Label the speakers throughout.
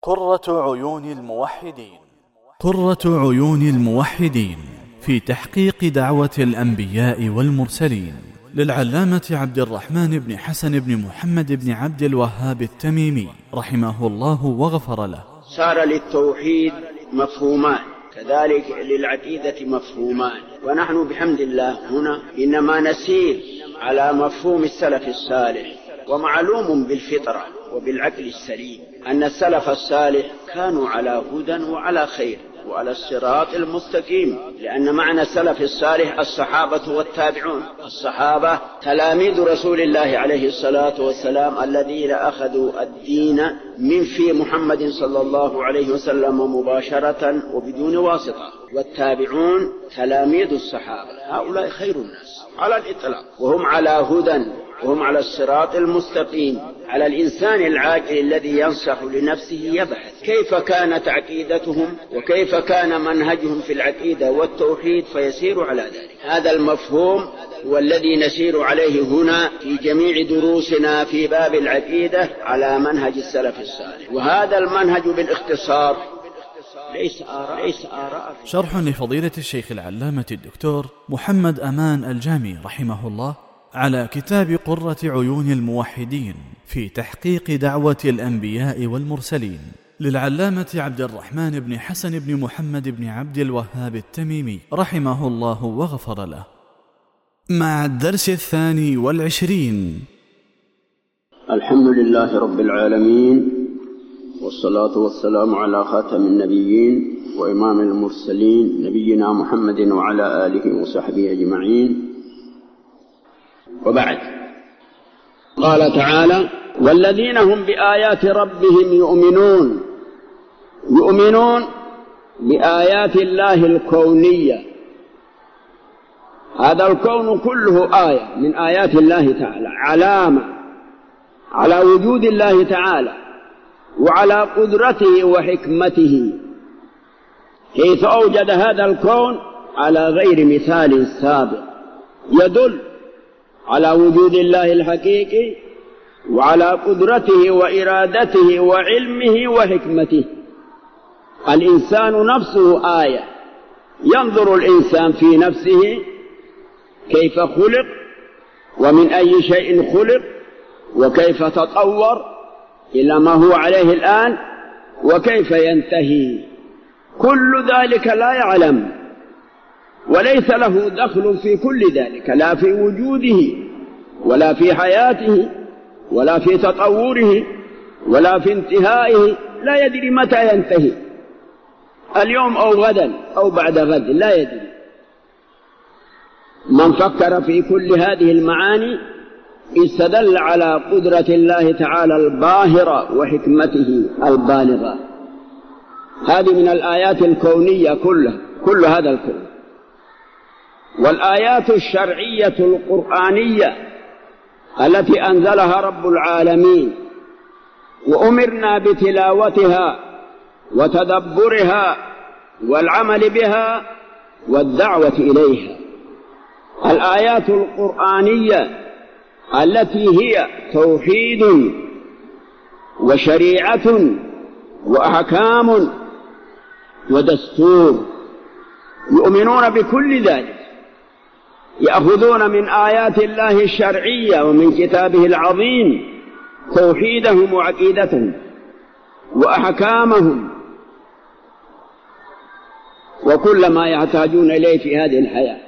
Speaker 1: قرة عيون الموحدين. قرة عيون الموحدين في تحقيق دعوة الأنبياء والمرسلين، للعلامة عبد الرحمن بن حسن بن محمد بن عبد الوهاب التميمي رحمه الله وغفر له.
Speaker 2: صار للتوحيد مفهومان، كذلك للعقيدة مفهومان، ونحن بحمد الله هنا إنما نسير على مفهوم السلف الصالح. ومعلوم بالفطرة وبالعقل السليم أن السلف الصالح كانوا على هدى وعلى خير وعلى الصراط المستقيم، لأن معنى السلف الصالح الصحابة والتابعون. الصحابة تلاميذ رسول الله عليه الصلاة والسلام الذين أخذوا الدين من في محمد صلى الله عليه وسلم مباشرة وبدون واسطة، والتابعون تلاميذ الصحابة. هؤلاء خير الناس على الإطلاق، وهم على هدى وهم على الصراط المستقيم. على الإنسان العاقل الذي ينصح لنفسه يبحث كيف كانت عقيدتهم وكيف كان منهجهم في العقيدة والتوحيد فيسير على ذلك. هذا المفهوم هو الذي نسير عليه هنا في جميع دروسنا في باب العقيدة على منهج السلف الصالح، وهذا المنهج بالاختصار ليس آراء.
Speaker 1: شرح لفضيلة الشيخ العلامة الدكتور محمد أمان الجامي رحمه الله على كتاب قرة عيون الموحدين في تحقيق دعوة الأنبياء والمرسلين، للعلامة عبد الرحمن بن حسن بن محمد بن عبد الوهاب التميمي رحمه الله وغفر له. مع الدرس 22.
Speaker 2: الحمد لله رب العالمين، والصلاة والسلام على خاتم النبيين وإمام المرسلين نبينا محمد وعلى آله وصحبه أجمعين، وبعد. قال تعالى: والذين هم بآيات ربهم يؤمنون بآيات الله الكونية. هذا الكون كله آية من آيات الله تعالى، علامة على وجود الله تعالى وعلى قدرته وحكمته، كيف أوجد هذا الكون على غير مثال سابق، يدل على وجود الله الحقيقي وعلى قدرته وإرادته وعلمه وحكمته. الإنسان نفسه آية، ينظر الإنسان في نفسه كيف خلق ومن أي شيء خلق وكيف تطور إلى ما هو عليه الآن وكيف ينتهي. كل ذلك لا يعلم وليس له دخل في كل ذلك، لا في وجوده ولا في حياته ولا في تطوره ولا في انتهائه. لا يدري متى ينتهي، اليوم أو غدا أو بعد غد، لا يدري. من فكر في كل هذه المعاني استدل على قدرة الله تعالى الباهرة وحكمته البالغة. هذه من الآيات الكونية كل هذا الكون. والآيات الشرعية القرآنية التي أنزلها رب العالمين وأمرنا بتلاوتها وتدبرها والعمل بها والدعوة إليها. الآيات القرآنية التي هي توحيد وشريعة وأحكام ودستور، يؤمنون بكل ذلك، يأخذون من آيات الله الشرعية ومن كتابه العظيم توحيدهم وعقيدتهم وأحكامهم وكل ما يحتاجون إليه في هذه الحياة.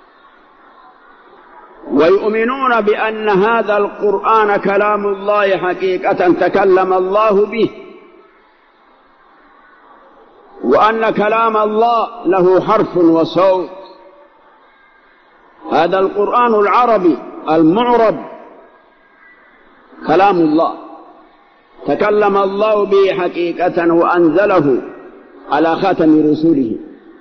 Speaker 2: ويؤمنون بأن هذا القرآن كلام الله حقيقة، تكلم الله به، وأن كلام الله له حرف وصوت. هذا القرآن العربي المعرب كلام الله، تكلم الله به حقيقة وأنزله على خاتم رسوله.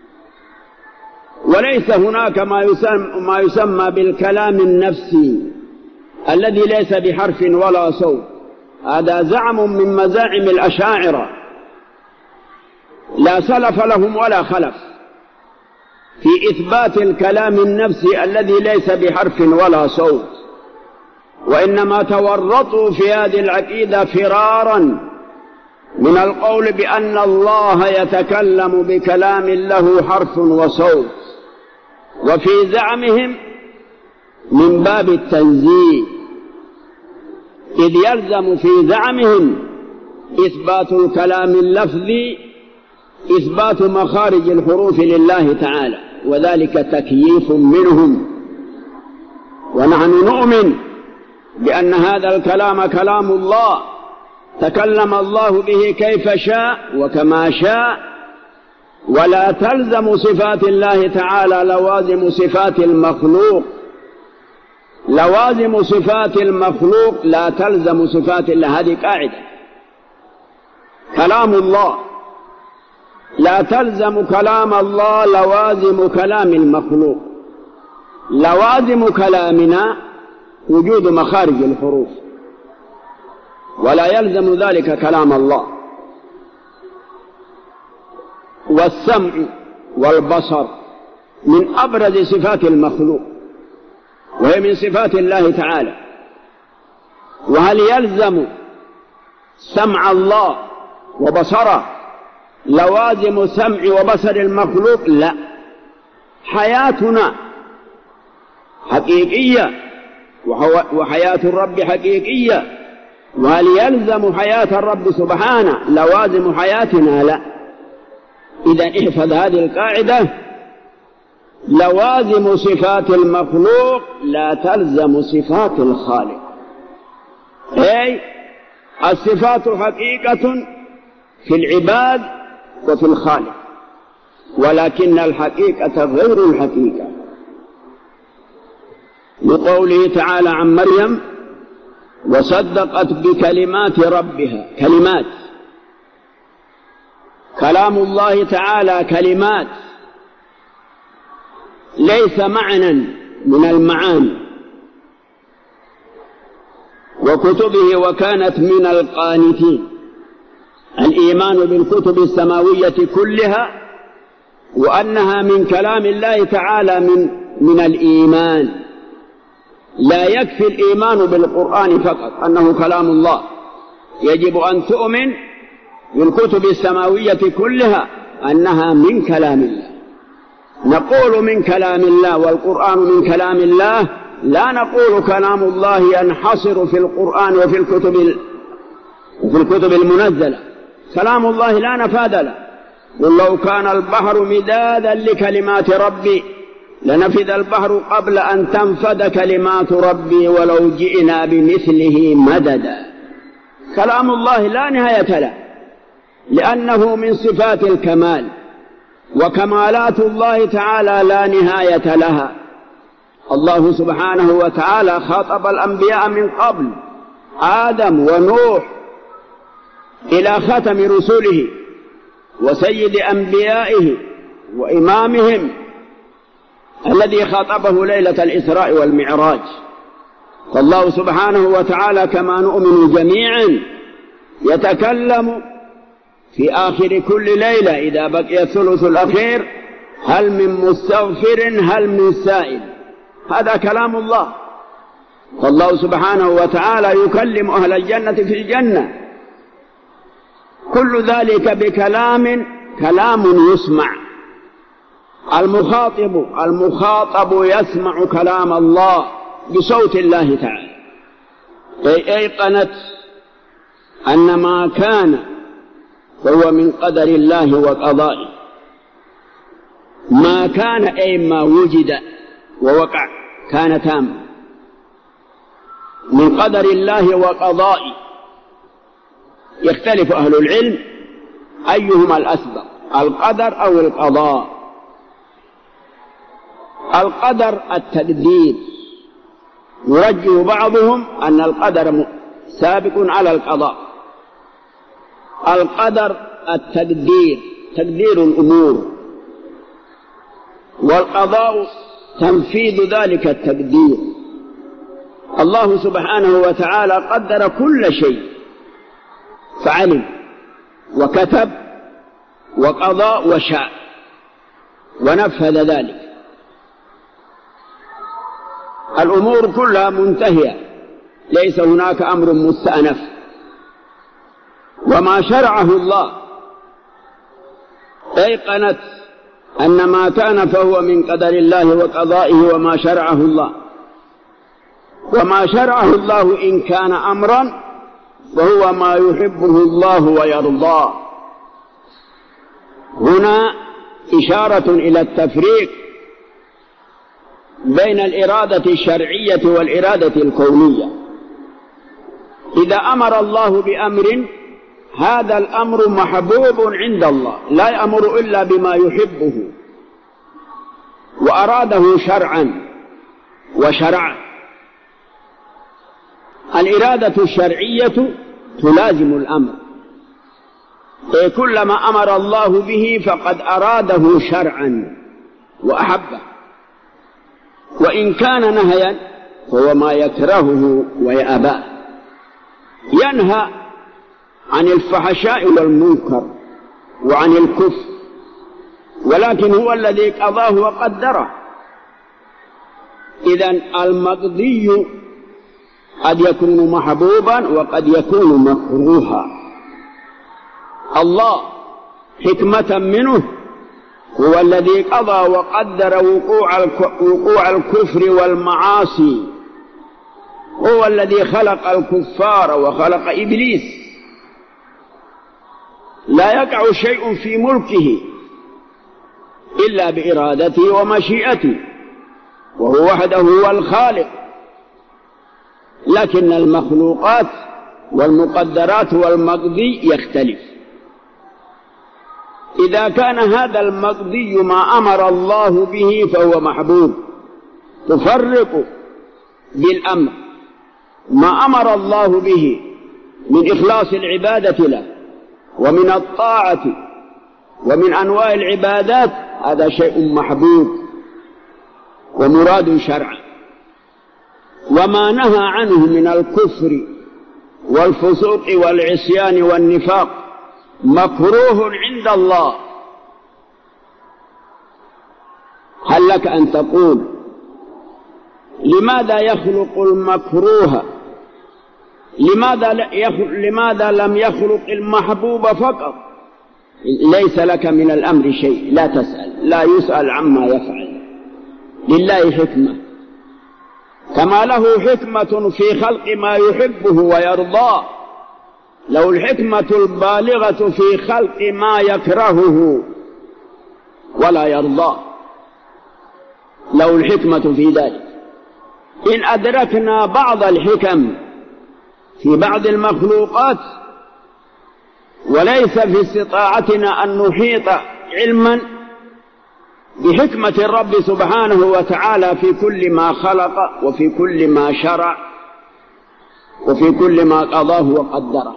Speaker 2: وليس هناك ما يسمى بالكلام النفسي الذي ليس بحرف ولا صوت. هذا زعم من مزاعم الأشاعرة، لا سلف لهم ولا خلف في إثبات الكلام النفسي الذي ليس بحرف ولا صوت، وإنما تورطوا في هذه العقيدة فرارا من القول بأن الله يتكلم بكلام له حرف وصوت، وفي زعمهم من باب التنزيه، إذ يلزم في زعمهم إثبات الكلام اللفظي، إثبات مخارج الحروف لله تعالى، وذلك تكييف منهم. ونحن نؤمن بأن هذا الكلام كلام الله، تكلم الله به كيف شاء وكما شاء، ولا تلزم صفات الله تعالى لوازم صفات المخلوق، لوازم صفات المخلوق لا تلزم صفات الله. هذه قاعدة. كلام الله لا تلزم كلام الله لوازم كلام المخلوق. لوازم كلامنا وجود مخارج الحروف، ولا يلزم ذلك كلام الله. والسمع والبصر من أبرز صفات المخلوق، وهي من صفات الله تعالى. وهل يلزم سمع الله وبصره لوازم سمع وبصر المخلوق؟ لا. حياتنا حقيقية وحياة الرب حقيقية، وهل يلزم حياة الرب سبحانه لوازم حياتنا؟ لا. إذن احفظ هذه القاعدة: لوازم صفات المخلوق لا تلزم صفات الخالق. أي الصفات حقيقة في العباد وفي الخالق، ولكن الحقيقة غير الحقيقة. لقوله تعالى عن مريم: وصدقت بكلمات ربها. كلمات، كلام الله تعالى كلمات، ليس معنى من المعاني. وكتبه وكانت من القانتين. الإيمان بالكتب السماوية كلها وأنها من كلام الله تعالى من الإيمان. لا يكفي الإيمان بالقرآن فقط أنه كلام الله، يجب أن تؤمن بالكتب السماوية كلها أنها من كلام الله. نقول من كلام الله والقرآن من كلام الله، لا نقول كلام الله ينحصر في القرآن وفي الكتب المنزلة. كلام الله لا نفاذ له. قل لو كان البحر مدادا لكلمات ربي لنفذ البحر قبل أن تنفد كلمات ربي ولو جئنا بمثله مددا. كلام الله لا نهاية له، لأنه من صفات الكمال، وكمالات الله تعالى لا نهاية لها. الله سبحانه وتعالى خاطب الأنبياء من قبل آدم ونوح إلى ختم رسله وسيد أنبيائه وإمامهم الذي خاطبه ليلة الإسراء والمعراج. فالله سبحانه وتعالى كما نؤمن جميعا يتكلم في آخر كل ليلة إذا بقي الثلث الأخير: هل من مستغفر هل من سائل. هذا كلام الله. فالله سبحانه وتعالى يكلم أهل الجنة في الجنة. كل ذلك بكلام يسمع. المخاطب يسمع كلام الله بصوت الله تعالى. أيقنت أن ما كان فهو من قدر الله وقضائه. ما كان أي ما وجد ووقع كان تام من قدر الله وقضائه. يختلف أهل العلم أيهما الأسبق، القدر أو القضاء. القدر التقدير، يرجح بعضهم أن القدر سابق على القضاء. القدر التقدير، تقدير الأمور، والقضاء تنفيذ ذلك التقدير. الله سبحانه وتعالى قدر كل شيء، فعلم وكتب وقضى وشاء ونفذ ذلك. الأمور كلها منتهية، ليس هناك أمر مستأنف. وما شرعه الله أيقنت أن ما كان فهو من قدر الله وقضائه وما شرعه الله، وما شرعه الله إن كان أمرا فهو ما يحبه الله ويرضاه. هنا إشارة إلى التفريق بين الإرادة الشرعية والإرادة الكونية. إذا أمر الله بأمر هذا الأمر محبوب عند الله، لا يأمر إلا بما يحبه وأراده شرعا وشرعا. الإرادة الشرعية تلازم الأمر، كلما أمر الله به فقد أراده شرعا وأحبه، وإن كان نهيا فهو ما يكرهه ويأباه. ينهى عن الفحشاء والمنكر وعن الكفر، ولكن هو الذي قضاه وقدره. إذن المقضي قد يكون محبوبا وقد يكون مكروها. الله حكمة منه هو الذي قضى وقدر وقوع الكفر والمعاصي، هو الذي خلق الكفار وخلق إبليس. لا يقع شيء في ملكه إلا بإرادته ومشيئته، وهو وحده هو الخالق. لكن المخلوقات والمقدرات والمقضي يختلف. إذا كان هذا المقضي ما أمر الله به فهو محبوب، تفرق بالأمر ما أمر الله به من إخلاص العبادة له ومن الطاعة ومن أنواع العبادات، هذا شيء محبوب ومراد شرعا. وما نهى عنه من الكفر والفسوق والعصيان والنفاق مكروه عند الله. هل لك أن تقول لماذا يخلق المكروه؟ لماذا لم يخلق المحبوب فقط؟ ليس لك من الأمر شيء، لا تسأل، لا يسأل عما يفعل، لله حكمة، كما له حكمة في خلق ما يحبه ويرضاه. له الحكمة البالغة في خلق ما يكرهه ولا يرضاه، له الحكمة في ذلك. إن أدركنا بعض الحكم في بعض المخلوقات وليس في استطاعتنا أن نحيط علما بحكمة الرب سبحانه وتعالى في كل ما خلق وفي كل ما شرع وفي كل ما قضاه وقدره.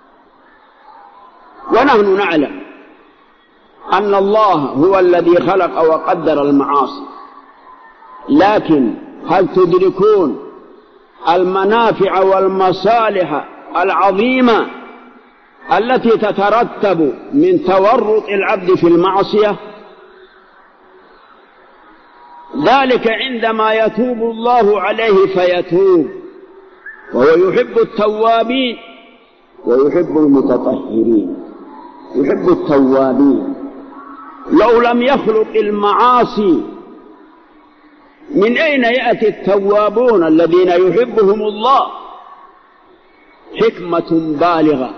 Speaker 2: ونحن نعلم أن الله هو الذي خلق وقدر المعاصي، لكن هل تدركون المنافع والمصالح العظيمة التي تترتب من تورط العبد في المعصية؟ ذلك عندما يتوب الله عليه فيتوب، وهو يحب التوابين ويحب المتطهرين، يحب التوابين. لو لم يخلق المعاصي من أين يأتي التوابون الذين يحبهم الله؟ حكمة بالغة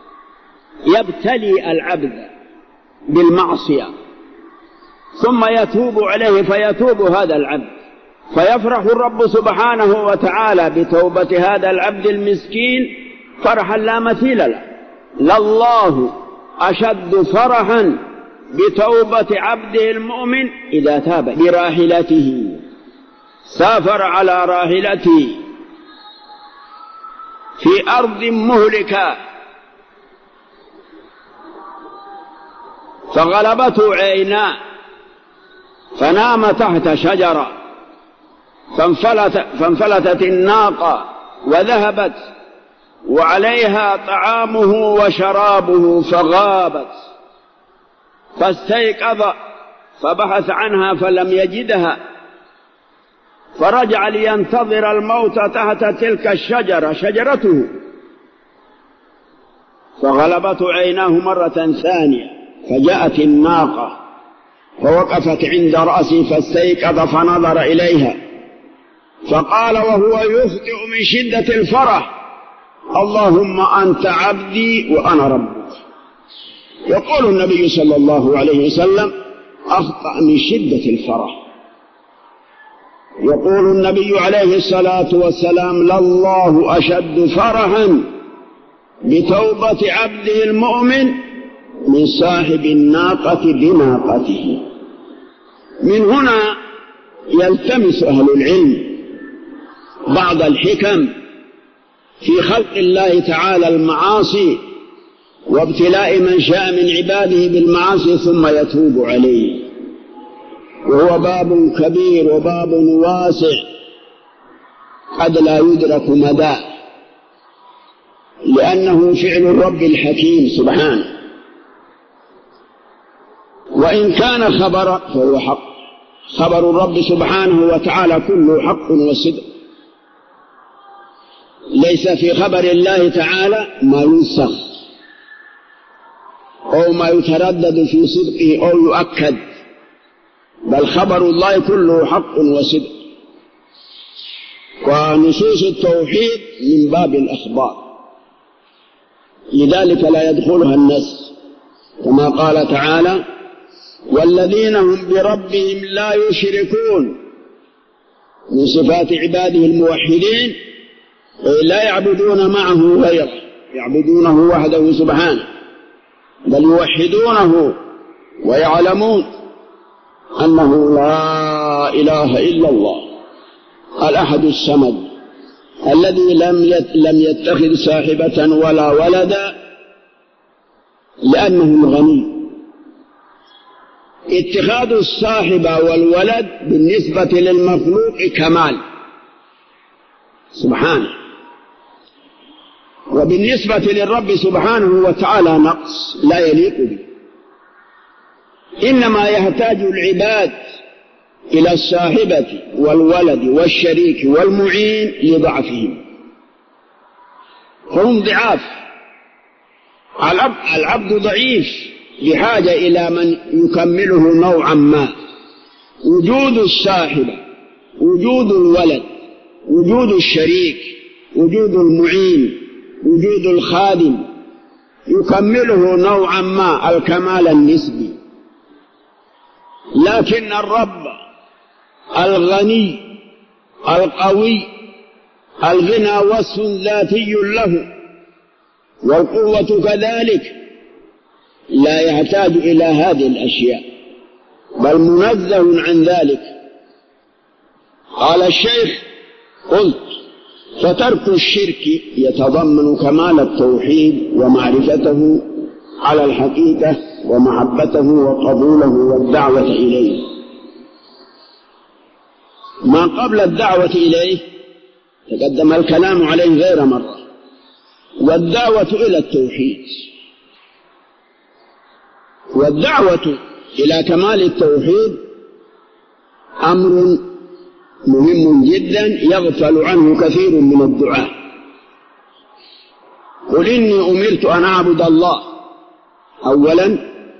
Speaker 2: يبتلي العبد بالمعصية ثم يتوب عليه فيتوب هذا العبد، فيفرح الرب سبحانه وتعالى بتوبة هذا العبد المسكين فرحا لا مثيل له. لله أشد فرحا بتوبة عبده المؤمن إذا تاب براحلته، سافر على راحلته في أرض مهلكة فغلبته عيناه فنام تحت شجرة فانفلتت الناقة وذهبت وعليها طعامه وشرابه فغابت، فاستيقظ فبحث عنها فلم يجدها، فرجع لينتظر الموت تحت تلك الشجرة شجرته، فغلبته عيناه مرة ثانية، فجاءت الناقة فوقفت عند رأسه فاستيقظ فنظر إليها فقال وهو يخطئ من شدة الفرح: اللهم أنت عبدي وأنا ربك. يقول النبي صلى الله عليه وسلم: أخطأ من شدة الفرح. يقول النبي عليه الصلاة والسلام: لله أشد فرحا بتوبة عبده المؤمن من صاحب الناقة بناقته. من هنا يلتمس أهل العلم بعض الحكم في خلق الله تعالى المعاصي وابتلاء من شاء من عباده بالمعاصي ثم يتوب عليه، وهو باب كبير وباب واسع قد لا يدرك مداه، لأنه فعل الرب الحكيم سبحانه، وإن كان خبرا فهو حق. خبر الرب سبحانه وتعالى كله حق وصدق، ليس في خبر الله تعالى ما ينسخ أو ما يتردد في صدقه أو يؤكد، بل خبر الله كله حق وصدق. ونصوص التوحيد من باب الأخبار، لذلك لا يدخلها النسخ، كما قال تعالى: والذين هم بربهم لا يشركون. من صفات عباده الموحدين لا يعبدون معه غيره، يعبدونه وحده سبحانه، بل يوحدونه ويعلمون أنه لا إله إلا الله الأحد الصمد الذي لم يتخذ صاحبة ولا ولدا، لأنه الغني. اتخاذ الصاحبة والولد بالنسبة للمخلوق كمال سبحانه، وبالنسبة للرب سبحانه وتعالى نقص لا يليق به. إنما يحتاج العباد إلى الصاحبة والولد والشريك والمعين لضعفهم، هم ضعاف. العبد ضعيف بحاجة إلى من يكمله نوعا ما. وجود الصاحبة، وجود الولد، وجود الشريك، وجود المعين، وجود الخادم يكمله نوعا ما الكمال النسبي. لكن الرب الغني القوي الغنى وصف ذاتي له، والقوة كذلك، لا يحتاج إلى هذه الأشياء، بل منزه عن ذلك. قال الشيخ: قلت: فترك الشرك يتضمن كمال التوحيد ومعرفته على الحقيقة ومحبته وقبوله والدعوة إليه. ما قبل الدعوة إليه تقدم الكلام عليه غير مرة، والدعوة إلى التوحيد، والدعوة إلى كمال التوحيد أمر مهم جدا يغفل عنه كثير من الدعاة. قل إني أمرت أن أعبد الله أولا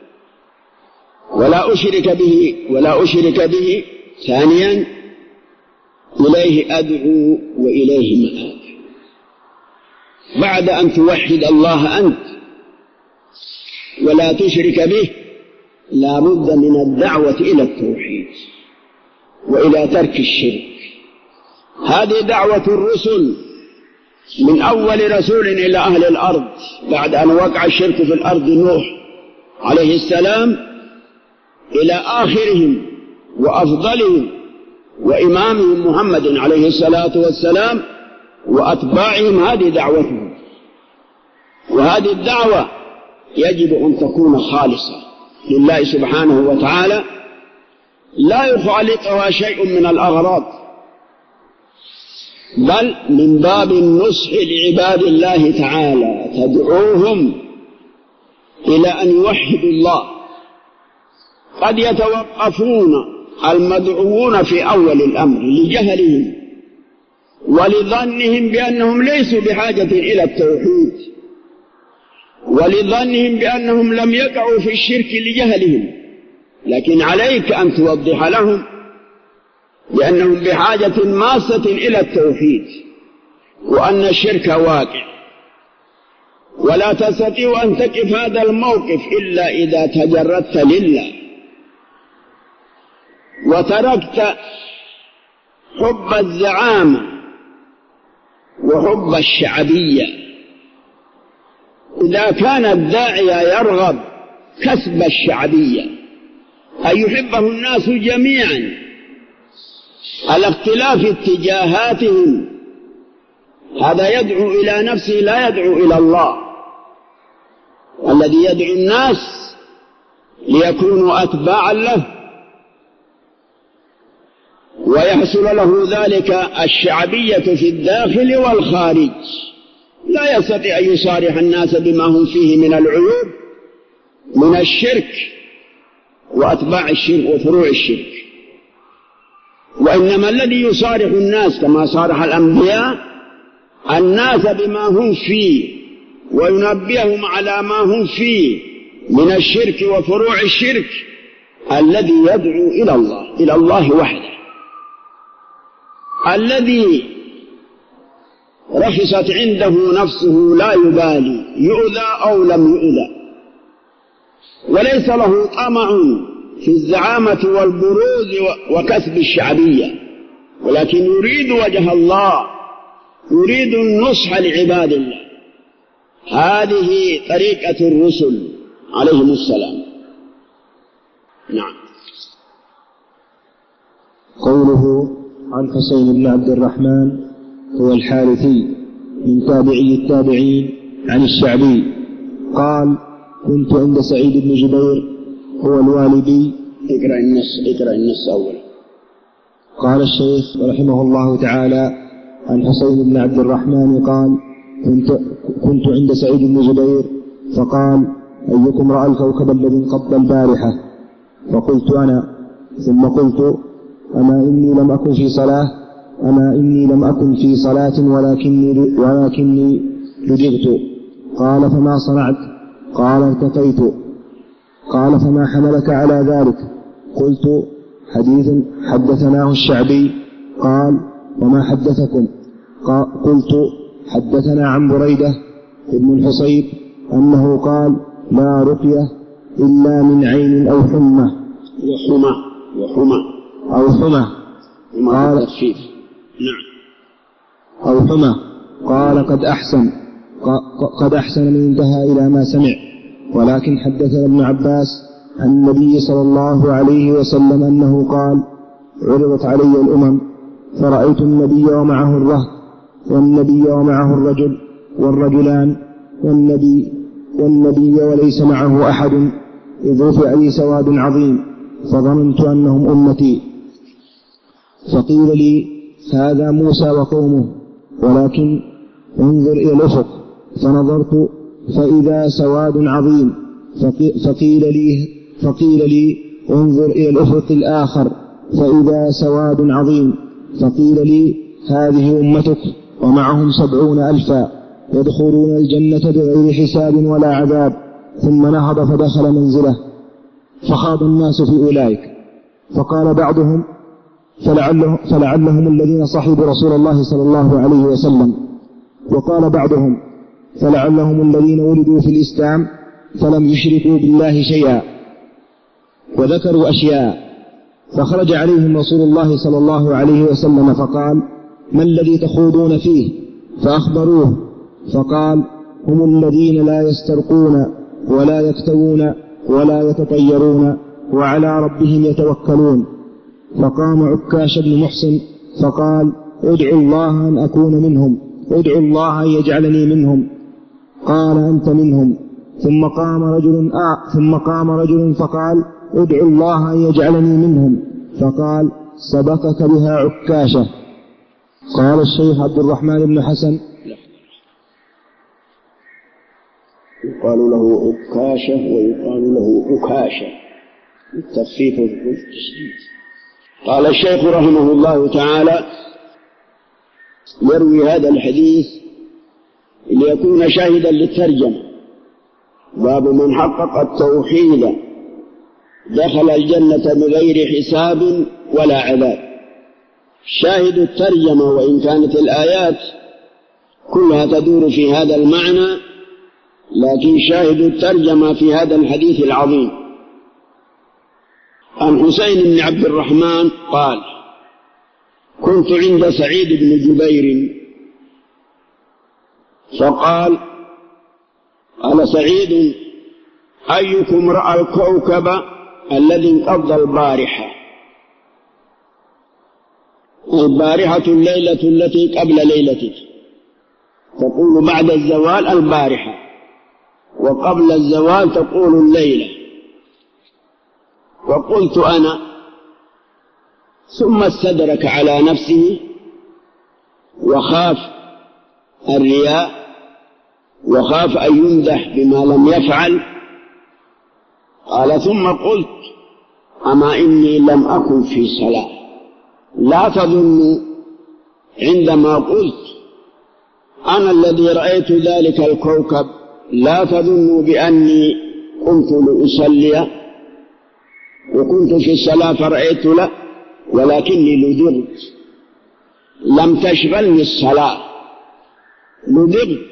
Speaker 2: ولا أشرك به ثانيا، إليه أدعو وإليه مآب. بعد أن توحد الله أنت ولا تشرك به، لا بد من الدعوة إلى التوحيد وإلى ترك الشرك. هذه دعوة الرسل من أول رسول إلى أهل الأرض بعد أن وقع الشرك في الأرض، نوح عليه السلام، إلى آخرهم وأفضلهم وإمامهم محمد عليه الصلاة والسلام وأتباعهم. هذه دعوتهم، وهذه الدعوة يجب أن تكون خالصة لله سبحانه وتعالى، لا يخالطها شيء من الأغراض، بل من باب النصح لعباد الله تعالى، تدعوهم إلى أن يوحدوا الله. قد يتوقفون المدعوون في أول الأمر لجهلهم ولظنهم بأنهم ليسوا بحاجة إلى التوحيد، ولظنهم بأنهم لم يقعوا في الشرك لجهلهم، لكن عليك أن توضح لهم بأنهم بحاجة ماسة إلى التوحيد، وأن الشرك واقع، ولا تستطيع أن تقف هذا الموقف إلا إذا تجردت لله وتركت حب الزعامة وحب الشعبية. إذا كان الداعية يرغب كسب الشعبية أن يحبه الناس جميعا على اختلاف اتجاهاتهم، هذا يدعو إلى نفسه لا يدعو إلى الله. الذي يدعو الناس ليكونوا أتباعا له ويحصل له ذلك الشعبية في الداخل والخارج، لا يستطيع أن يصارح الناس بما هم فيه من العيوب من الشرك وأتباع الشرك وفروع الشرك. وإنما الذي يصارح الناس كما صارح الأنبياء الناس بما هم فيه وينبههم على ما هم فيه من الشرك وفروع الشرك الذي يدعو إلى الله وحده، الذي رخصت عنده نفسه لا يبالي يؤذى أو لم يؤذى، وليس له طمع في الزعامة والبروز وكسب الشعبية، ولكن يريد وجه الله، يريد النصح لعباد الله. هذه طريقة الرسل عليهم السلام. نعم.
Speaker 3: قوله عن حسين بن عبد الرحمن هو الحارثي من تابعي التابعين عن الشعبي قال: كنت عند سعيد بن جبير هو الوالدي.
Speaker 2: اقرأ النص أولا.
Speaker 3: قال الشيخ رحمه الله تعالى عن حسين بن عبد الرحمن قال: كنت عند سعيد بن جبير فقال: أيكم رأى الكوكب الذي انقض البارحة؟ فقلت أنا، ثم قلت: أما إني لم أكن في صلاة ولكني لدغت. قال: فما صنعت؟ قال: ارتقيت. قال: فما حملك على ذلك؟ قلت: حديث حدثناه الشعبي. قال: وما حدثكم؟ قلت: حدثنا عن بريدة ابن الحصيب أنه قال: لا رقية إلا من عين أو حمى. أو حمى. قال: أو حمى. قال: قد أحسن من انتهى إلى ما سمع. ولكن حدثنا ابن عباس عن النبي صلى الله عليه وسلم أنه قال: عرضت علي الأمم فرأيت النبي ومعه الرهط، والنبي ومعه الرجل والرجلان، والنبي وليس معه أحد، إذ رفع لي سواد عظيم فظننت أنهم أمتي. فقيل لي: هذا موسى وقومه، ولكن انظر إلى الأفق. فنظرت فإذا سواد عظيم. فقيل لي: انظر إلى الأفق الآخر فإذا سواد عظيم. فقيل لي: هذه أمتك ومعهم 70,000 يدخلون الجنة بغير حساب ولا عذاب. ثم نهض فدخل منزله، فخاض الناس في أولئك. فقال بعضهم: فلعلهم الذين صحبوا رسول الله صلى الله عليه وسلم. وقال بعضهم: فلعلهم الذين ولدوا في الإسلام فلم يشركوا بالله شيئا. وذكروا أشياء. فخرج عليهم رسول الله صلى الله عليه وسلم فقال: ما الذي تخوضون فيه؟ فأخبروه. فقال: هم الذين لا يسترقون ولا يكتوون ولا يتطيرون وعلى ربهم يتوكلون. فقام عكاش بن محصن فقال: ادعوا الله أن أكون منهم، ادعوا الله أن يجعلني منهم. قال: أنت منهم. ثم قام رجل فقال: ادعوا الله أن يجعلني منهم. فقال: سبقك بها عكاشة. قال الشيخ عبد الرحمن بن حسن:
Speaker 2: يقال له عكاشة ويقال له عكاشة، التخفيف والتشديد. قال الشيخ رحمه الله تعالى: يروي هذا الحديث ليكون شاهدا للترجمة، باب من حقق التوحيد دخل الجنة بغير حساب ولا عذاب. شاهد الترجمة وإن كانت الآيات كلها تدور في هذا المعنى، لكن شاهد الترجمة في هذا الحديث العظيم. عن حسين بن عبد الرحمن قال: كنت عند سعيد بن جبير فقال: قال سعيد: أيكم رأى الكوكب الذي انقض البارحة؟ البارحة الليلة التي قبل ليلتك، تقول بعد الزوال البارحة، وقبل الزوال تقول الليلة. وقلت أنا، ثم استدرك على نفسه وخاف الرياء وخاف أن يمدح بما لم يفعل. قال: ثم قلت: أما إني لم أكن في صلاة. لا تظنوا عندما قلت أنا الذي رأيت ذلك الكوكب، لا تظنوا بأني قمت لأصلي وكنت في الصلاة فرأيت له، ولكني لدغت، لم تشغلني الصلاة، لدغت.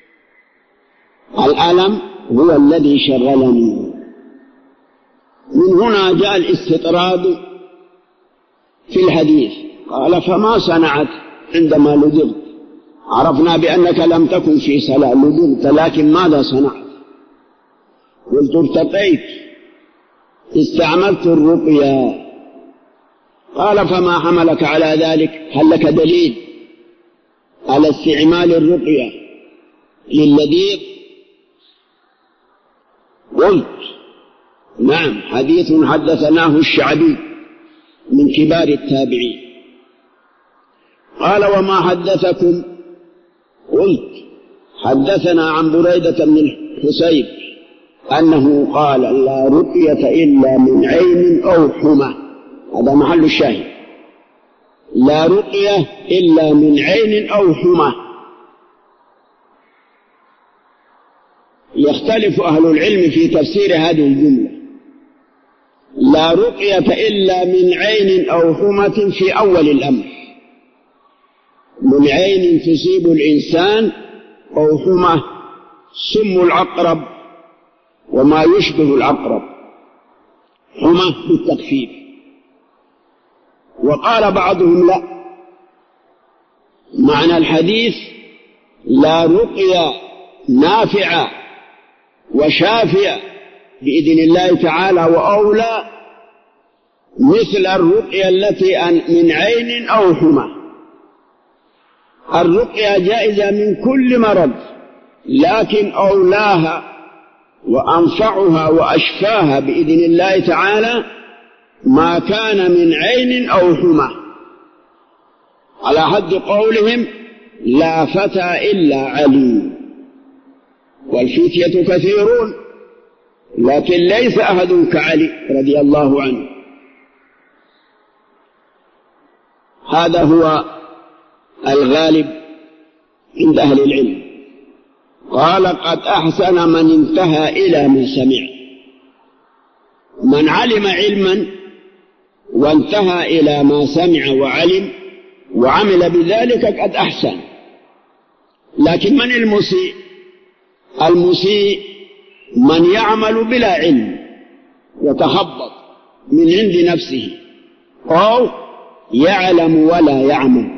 Speaker 2: الألم هو الذي شغلني. من هنا جاء الاستطراد في الحديث. قال: فما صنعت عندما لدغت؟ عرفنا بأنك لم تكن في صلاة، لدغت، لكن ماذا صنعت؟ قلت: ارتقيت، استعملت الرقية. قال: فما حملك على ذلك؟ هل لك دليل على استعمال الرقية للذيذ؟ قلت: نعم، حديث حدثناه الشعبي من كبار التابعين. قال: وما حدثكم؟ قلت: حدثنا عن بريدة بن الحسيب أنه قال: لا رقية إلا من عين أو حمى. هذا محل الشاهد، لا رقية إلا من عين أو حمى. يختلف أهل العلم في تفسير هذه الجملة، لا رقية إلا من عين أو حمى في أول الأمر، من عين تصيب الإنسان أو حمى سم العقرب وما يشبه العقرب، حمى بالتخفيف. وقال بعضهم: لا، معنى الحديث لا رقية نافعة وشافية بإذن الله تعالى، وأولى مثل الرقية التي من عين أو حمى. الرقية جائزة من كل مرض، لكن أولاها وأنفعها وأشفاها بإذن الله تعالى ما كان من عين أو حمى، على حد قولهم: لا فتى إلا علي. والفتية كثيرون، لكن ليس أحد كعلي رضي الله عنه. هذا هو الغالب عند أهل العلم. قال: قد أحسن من انتهى إلى ما سمع. من علم علما وانتهى إلى ما سمع وعلم وعمل بذلك قد أحسن. لكن من المسيء؟ المسيء من يعمل بلا علم يتخبط من عند نفسه، أو يعلم ولا يعمل.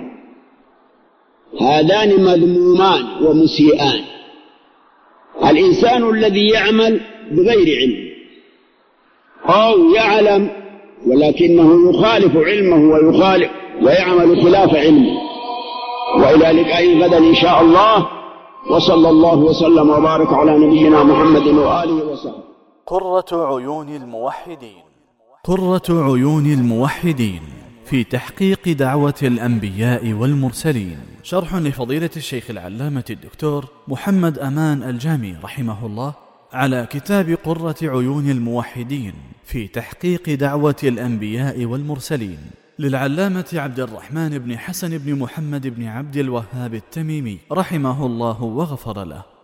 Speaker 2: هذان مذمومان ومسيئان. الإنسان الذي يعمل بغير علم أو يعلم ولكنه يخالف علمه ويعمل خلاف علمه. وإلى لقاء غدا إن شاء الله، وصلى الله وسلم وبارك على نبينا محمد وآله وصحبه.
Speaker 1: قرة عيون الموحدين. قرة عيون الموحدين في تحقيق دعوة الأنبياء والمرسلين، شرح لفضيلة الشيخ العلامة الدكتور محمد أمان الجامي رحمه الله على كتاب قرة عيون الموحدين في تحقيق دعوة الأنبياء والمرسلين للعلامة عبد الرحمن بن حسن بن محمد بن عبد الوهاب التميمي رحمه الله وغفر له.